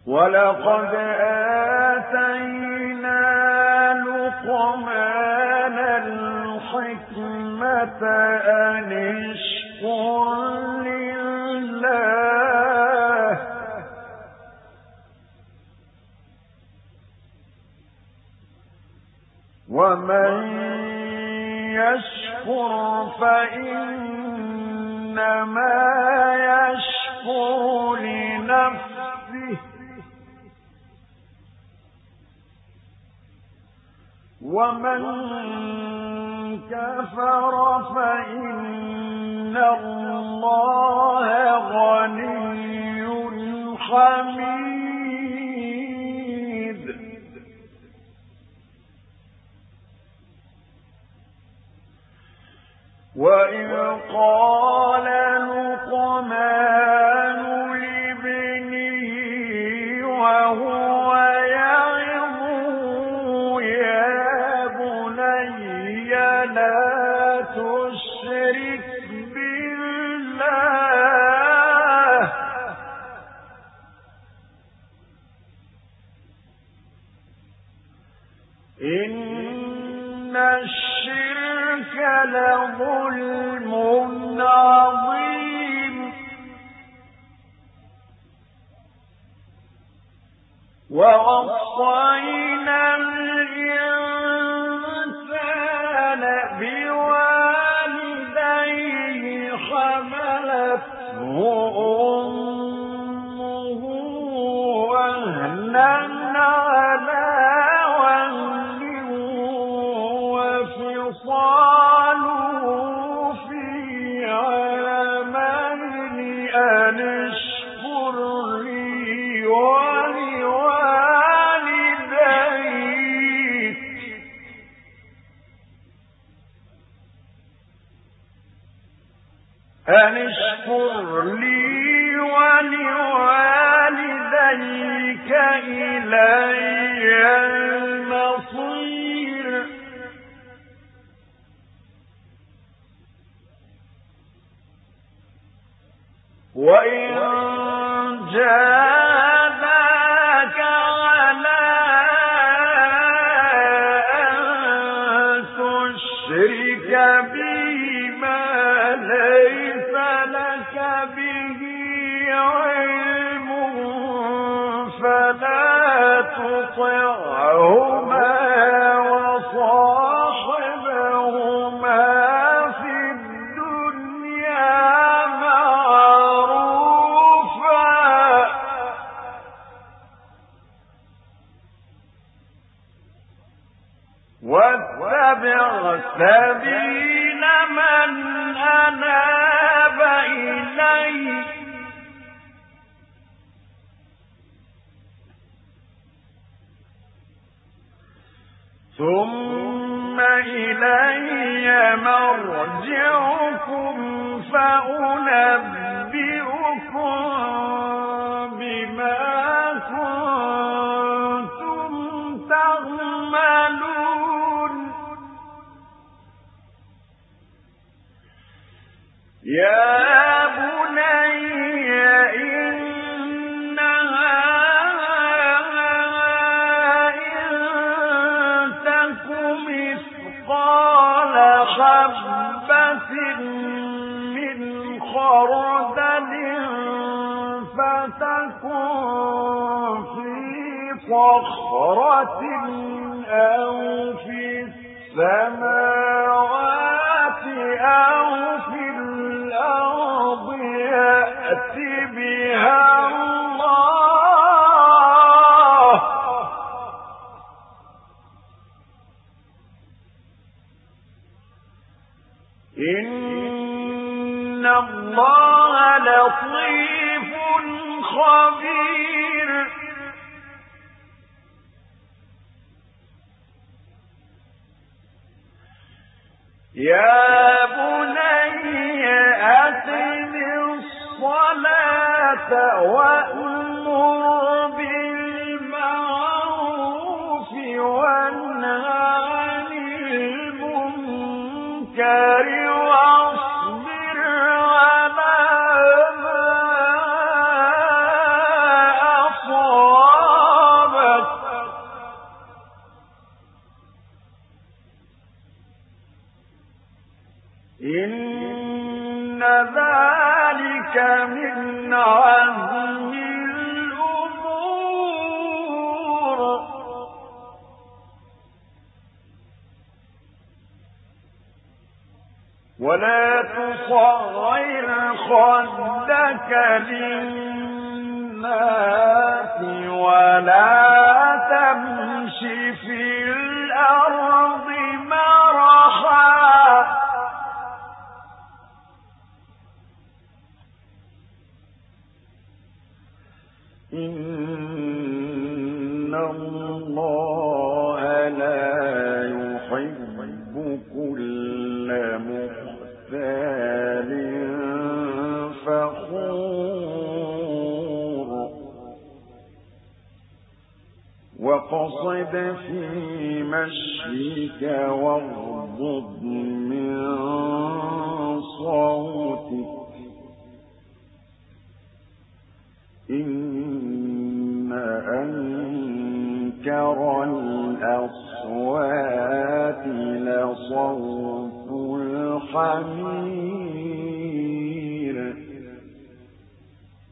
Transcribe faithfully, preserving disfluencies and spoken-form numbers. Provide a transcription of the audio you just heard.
ولقد آتينا لقمان الحكمة أن اشكر لله ومن يشكر فإنما يشكر لنفسه ومن كفر فإن الله غني حميد. وإذ قال لقمان لابنه وهو يعظه يا بني لا تشرك بالله إن الشرك لظلم عظيم. ووصينا الإنسان بوالديه حملته أمه وهنا على وهن وفصاله في عامين أن اشكر لي ولوالديك أن اشكر لي ولوالديك إلي المصير. وإن جاهداك على أن تشرك بي ما ليس لك به علم فلا تطعهما وصاحبهما في الدنيا معروفا واتبع سبيل من أناب إليه ثم إلي مرجعكم فأنبئكم بما كنتم تعملون. يا بني إنها إن تك مثقال حبة من خردل فتكن في صخرة أو في السماوات أو في الأرض يأت بها الله إن الله لطيف خبير. يا بني أقم الصلاة وأمر بالمعروف وانه عن المنكر واصبر على ما أصابك ذلك من عزم الأمور. ولا تصغر خدك للناس ولا تمش في الأرض مرحا إن الله لا يحب كل مختال فخور. وقصد في مشيك واغضض من صوتك إن أنكر الأصوات لصوت الحمير.